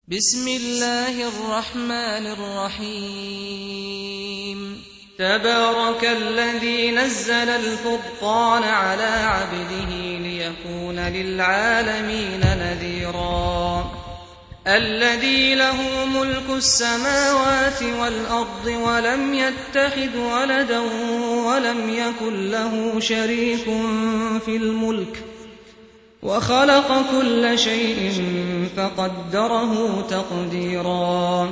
بسم الله الرحمن الرحيم تبارك الذي نزل الفرقان على عبده ليكون للعالمين نذيرا الذي له ملك السماوات والأرض ولم يتخذ ولدا ولم يكن له شريك في الملك وخلق كل شيء فقدره تقديرا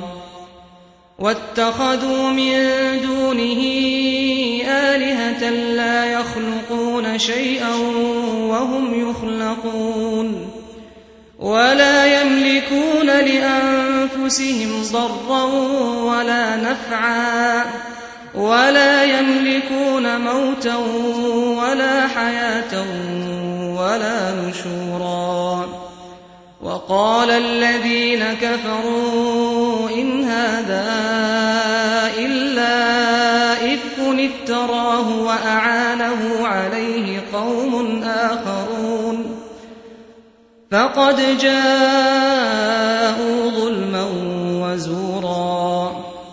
واتخذوا من دونه آلهة لا يخلقون شيئا وهم يخلقون ولا يملكون لأنفسهم ضرا ولا نفعا ولا يملكون موتا ولا حياة ولا نشورا وقال الذين كفروا إن هذا إلا إفك افتراه وأعانه عليه قوم آخرون فقد جاءوا ظلما وزورا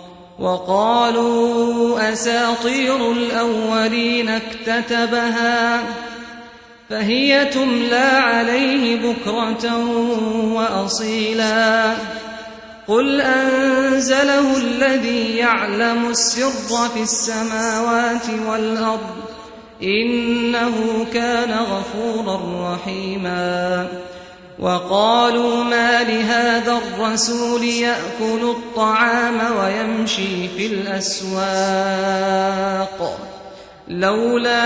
وقالوا أساطير الأولين اكتتبها فهي تملى عليه بكرة وأصيلا قل أنزله الذي يعلم السر في السماوات والأرض إنه كان غفورا رحيما وقالوا ما لهذا الرسول يأكل الطعام ويمشي في الأسواق لولا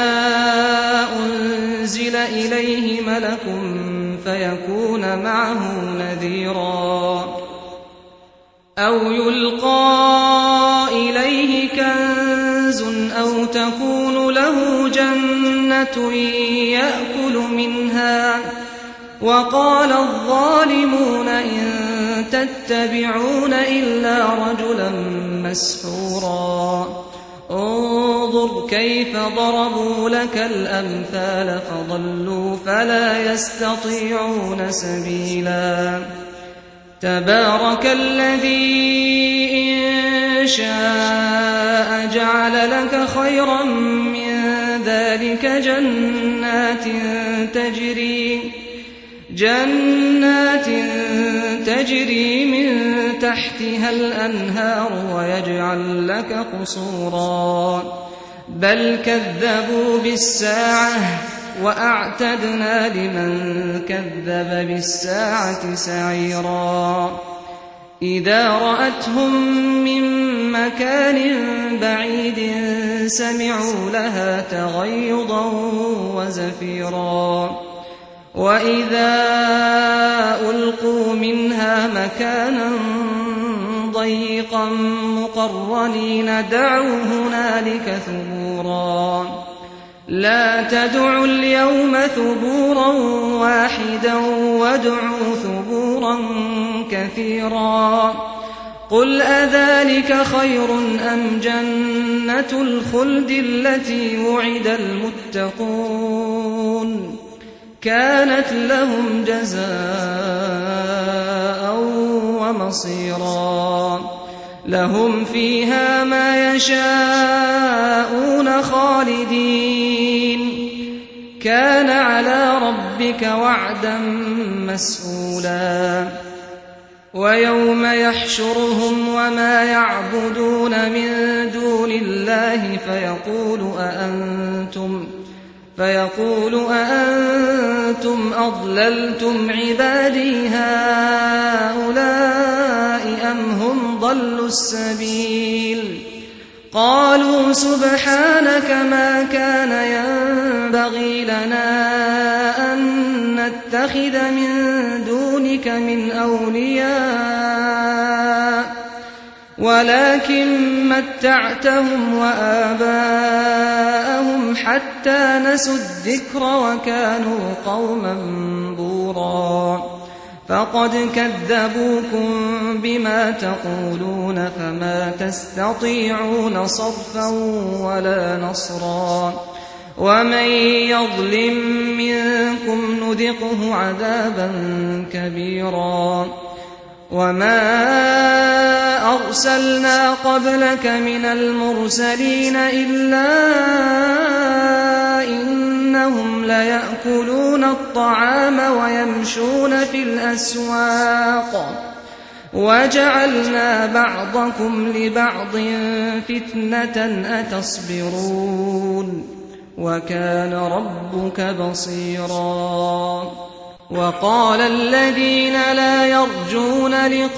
أنزل إليه ملك فيكون معه نذيرا أو يلقى إليه كنز أو تكون له جنة يأكل منها وقال الظالمون إن تتبعون إلا رجلا مسحورا انظر كيف ضربوا لك الأمثال فضلوا فلا يستطيعون سبيلا تبارك الذي إن شاء جعل لك خيرا من ذلك جنات تجري من تحتها الأنهار ويجعل لك قصورا بل كذبوا بالساعة وأعتدنا لمن كذب بالساعة سعيرا إذا رأتهم من مكان بعيد سمعوا لها تغيظا وزفيرا وإذا ألقوا منها مكانا ضيقا مقرنين دعوا هنالك ثبورا لا تدعوا اليوم ثبورا واحدا وادعوا ثبورا كثيرا قل أذلك خير أم جنة الخلد التي وعد المتقون كانت لهم جزاء ومصيرا لهم فيها ما يشاءون خالدين كان على ربك وعدا مسئولا ويوم يحشرهم وما يعبدون من دون الله فيقول أأنتم أضللتم عبادي هؤلاء أم هم ضلوا السبيل قالوا سبحانك ما كان ينبغي لنا أن نتخذ من دونك من أولياء ولكن متعتهم وآباءهم حتى نسوا الذكر وكانوا قوما بورا فقد كذبوكم بما تقولون فما تستطيعون صرفا ولا نصرا ومن يظلم منكم نذقه عذابا كبيرا وما أرسلنا قبلك من المرسلين إلا إنهم ليأكلون الطعام ويمشون في الأسواق وجعلنا بعضكم لبعض فتنة أتصبرون وكان ربك بصيرا وقال الذين لا يرجون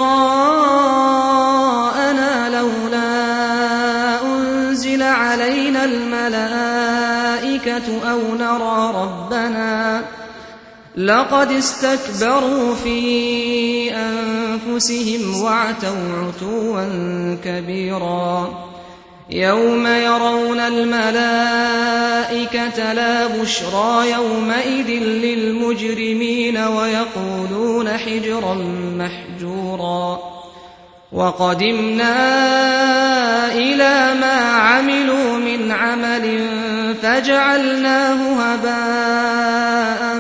لقاءنا لولا أنزل علينا الملائكة أو نرى ربنا لقد استكبروا في أنفسهم وعتوا عتوا كبيرا يوم يرون الملائكة لا بشرى يومئذ للمجرمين ويقولون حجرا محجورا وقدمنا إلى ما عملوا من عمل فجعلناه هباء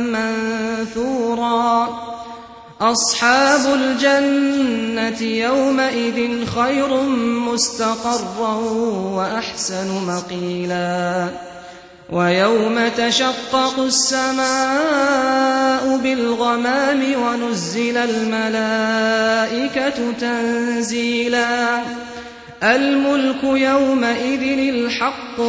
منثورا أصحاب الجنة يومئذ خير مستقرا وأحسن مقيلا ويوم تشقق السماء بالغمام ونزل الملائكة تنزيلا الملك يومئذ الحق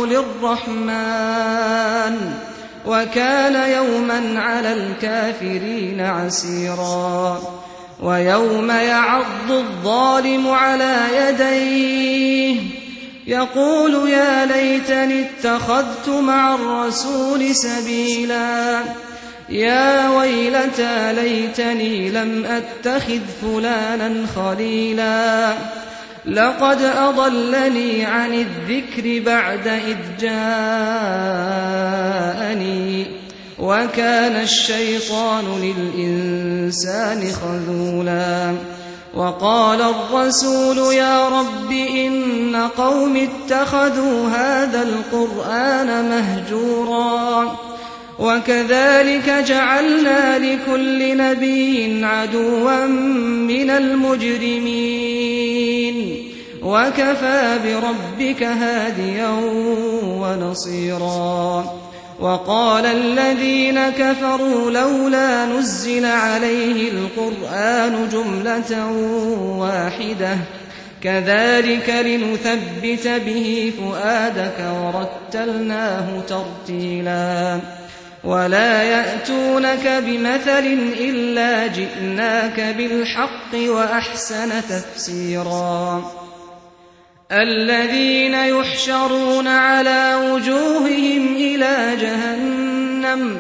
للرحمن وكان يوما على الكافرين عسيرا ويوم يعض الظالم على يديه يقول يا ليتني اتخذت مع الرسول سبيلا يا ويلتى ليتني لم أتخذ فلانا خليلا لقد أضلني عن الذكر بعد إذ جاءني وكان الشيطان للإنسان خذولا وقال الرسول يا رب إن قوم اتخذوا هذا القرآن مهجورا وكذلك جعلنا لكل نبي عدوا من المجرمين وكفى بربك هاديا ونصيرا وقال الذين كفروا لولا نزل عليه القرآن جملة واحدة كذلك لنثبت به فؤادك ورتلناه ترتيلا ولا يأتونك بمثل إلا جئناك بالحق وأحسن تفسيرا الذين يحشرون على وجوههم إلى جهنم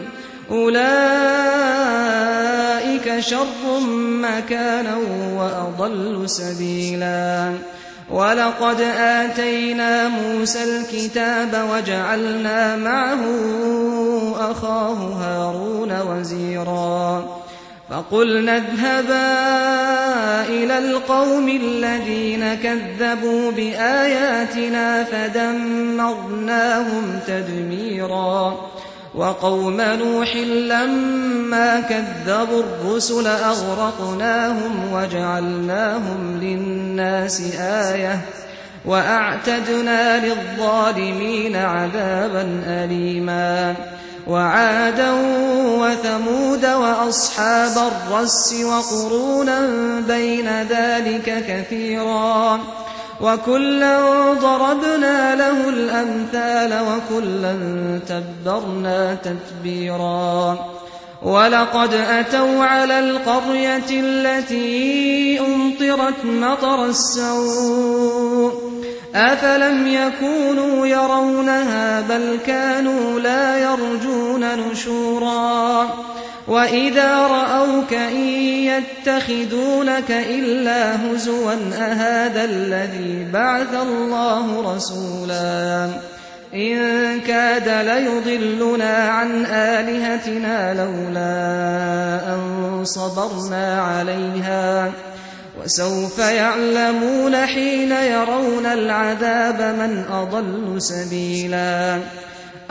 أولئك شر مكانا وأضل سبيلا ولقد آتينا موسى الكتاب وجعلنا معه أخاه هارون وزيرا فقلنا اذهبا إلى القوم الذين كذبوا بآياتنا فدمرناهم تدميرا وقوم نوح لما كذبوا الرسل أغرقناهم وجعلناهم للناس آية وأعتدنا للظالمين عذابا أليما وعادا وثمود وأصحاب الرس وقرونا بين ذلك كثيرا وكلا ضربنا له الأمثال وكلا تبرنا تتبيرا ولقد أتوا على القرية التي أمطرت مطر السوء أفلم يكونوا يرونها بل كانوا لا يرجون نشورا وإذا رأوك إن يتخذونك إلا هزوا أهذا الذي بعث الله رسولا إن كاد ليضلنا عن آلهتنا لولا أن صبرنا عليها وسوف يعلمون حين يرون العذاب من أضل سبيلا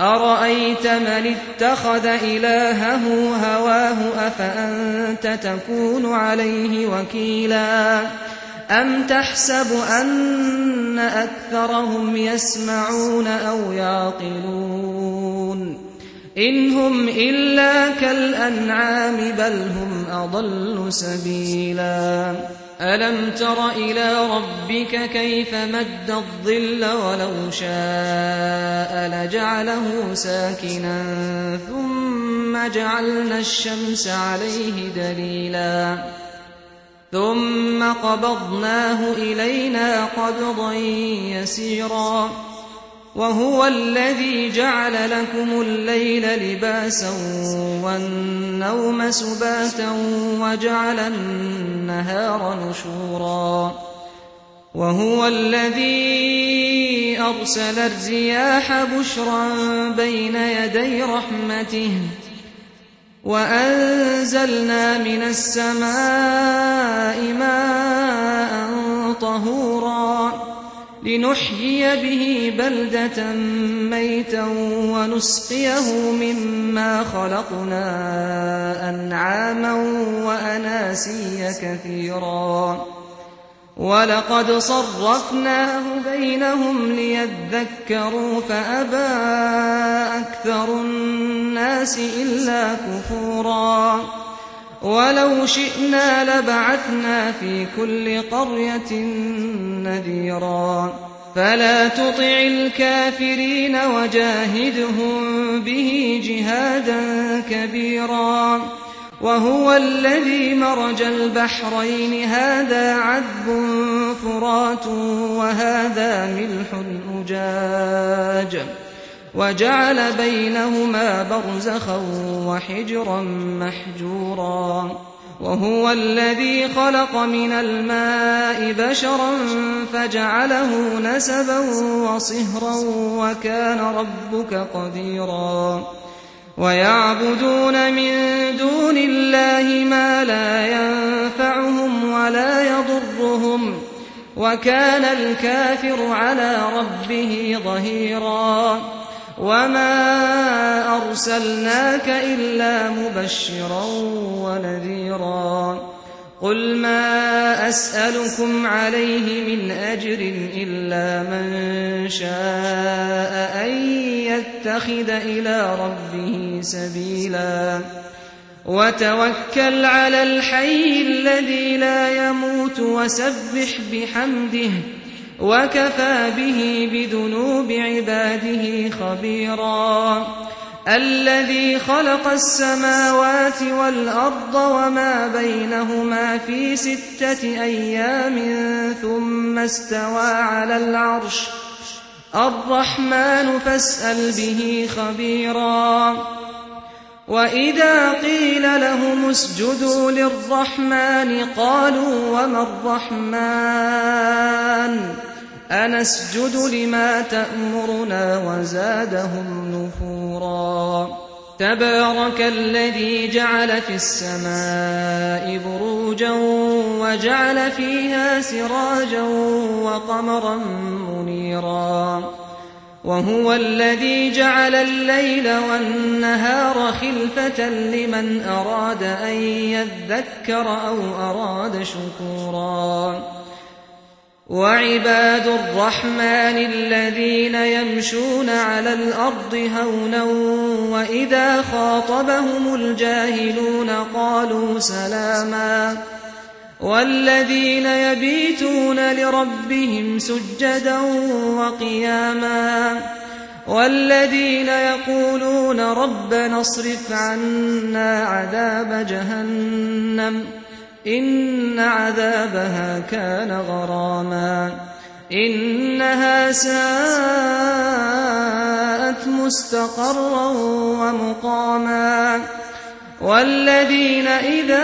أرأيت من اتخذ إلهه هواه أفأنت تكون عليه وكيلا أم تحسب أن أكثرهم يسمعون أو يعقلون إن هم إلا كالأنعام بل هم أضل سبيلا ألم تر إلى ربك كيف مد الظل ولو شاء لجعله ساكنا ثم جعلنا الشمس عليه دليلا ثم قبضناه إلينا قبضا يسيرا وهو الذي جعل لكم الليل لباسا والنوم سباتا وجعل النهار نشورا وهو الذي أرسل الرياح بشرا بين يدي رحمته وأنزلنا من السماء ماء طهورا لنحيي به بلدة ميتا ونسقيه مما خلقنا أنعاما وأناسيا كثيرا ولقد صرفناه بينهم ليذكروا فأبى أكثر الناس إلا كفورا ولو شئنا لبعثنا في كل قرية نذيرا فلا تطع الكافرين وجاهدهم به جهادا كبيرا وهو الذي مرج البحرين هذا عذب فرات وهذا ملح أجاج وجعل بينهما برزخا وحجرا محجورا وهو الذي خلق من الماء بشرا فجعله نسبا وصهرا وكان ربك قديرا ويعبدون من دون الله ما لا ينفعهم ولا يضرهم وكان الكافر على ربه ظهيرا وما أرسلناك إلا مبشرا ونذيرا قل ما أسألكم عليه من أجر إلا من شاء أن يتخذ إلى ربه سبيلا وتوكل على الحي الذي لا يموت وسبح بحمده وكفى به بذنوب عباده خبيرا الذي خلق السماوات والأرض وما بينهما في 6 أيام ثم استوى على العرش الرحمن فاسأل به خبيرا وإذا قيل لهم اسجدوا للرحمن قالوا وما الرحمن أنسجد لما تأمرنا وزادهم نفورا تبارك الذي جعل في السماء بروجا وجعل فيها سراجا وقمرا منيرا وهو الذي جعل الليل والنهار خلفة لمن أراد أن يذكر أو أراد شكورا وعباد الرحمن الذين يمشون على الأرض هونا وإذا خاطبهم الجاهلون قالوا سلاما والذين يبيتون لربهم سجدا وقياما والذين يقولون ربنا اصرف عنا عذاب جهنم إن عذابها كان غراما إنها ساءت مستقرا ومقاما والذين إذا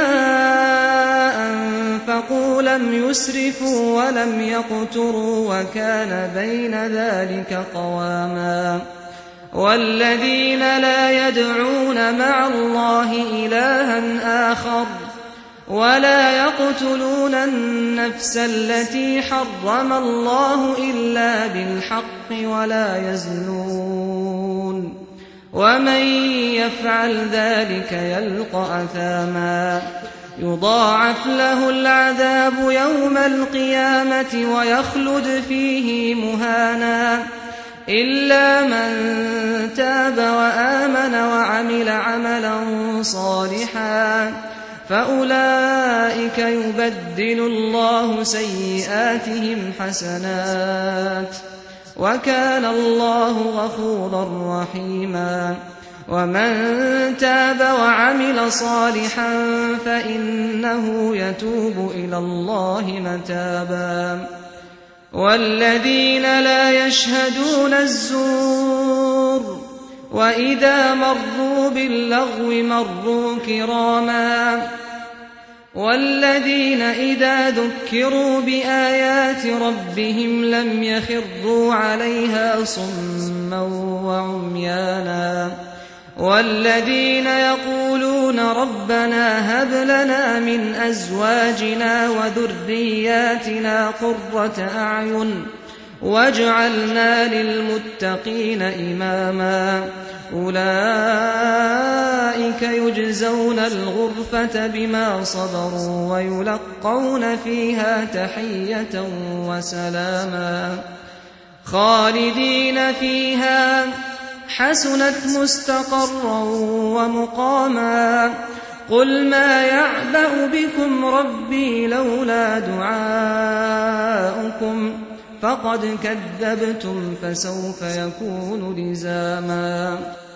أنفقوا لم يسرفوا ولم يقتروا وكان بين ذلك قواما والذين لا يدعون مع الله إلها آخر ولا يقتلون النفس التي حرم الله إلا بالحق ولا يزنون ومن يفعل ذلك يلقى أثاما يضاعف له العذاب يوم القيامة ويخلد فيه مهانا إلا من تاب وآمن وعمل عملا صالحا فأولئك يبدل الله سيئاتهم حسنات وكان الله غفورا رحيما ومن تاب وعمل صالحا فإنه يتوب إلى الله متابا والذين لا يشهدون الزور وإذا مروا باللغو مروا كراما والذين إذا ذكروا بآيات ربهم لم يخروا عليها صما وعميانا والذين يقولون ربنا هب لنا من أزواجنا وذرياتنا قرة أعين واجعلنا للمتقين إماما أولئك يجزون الغرفة بما صبروا ويلقون فيها تحية وسلاما خالدين فيها حسنت مستقرا ومقاما قل ما يعبأ بكم ربي لولا دعاؤكم فقد كذبتم فسوف يكون لزاما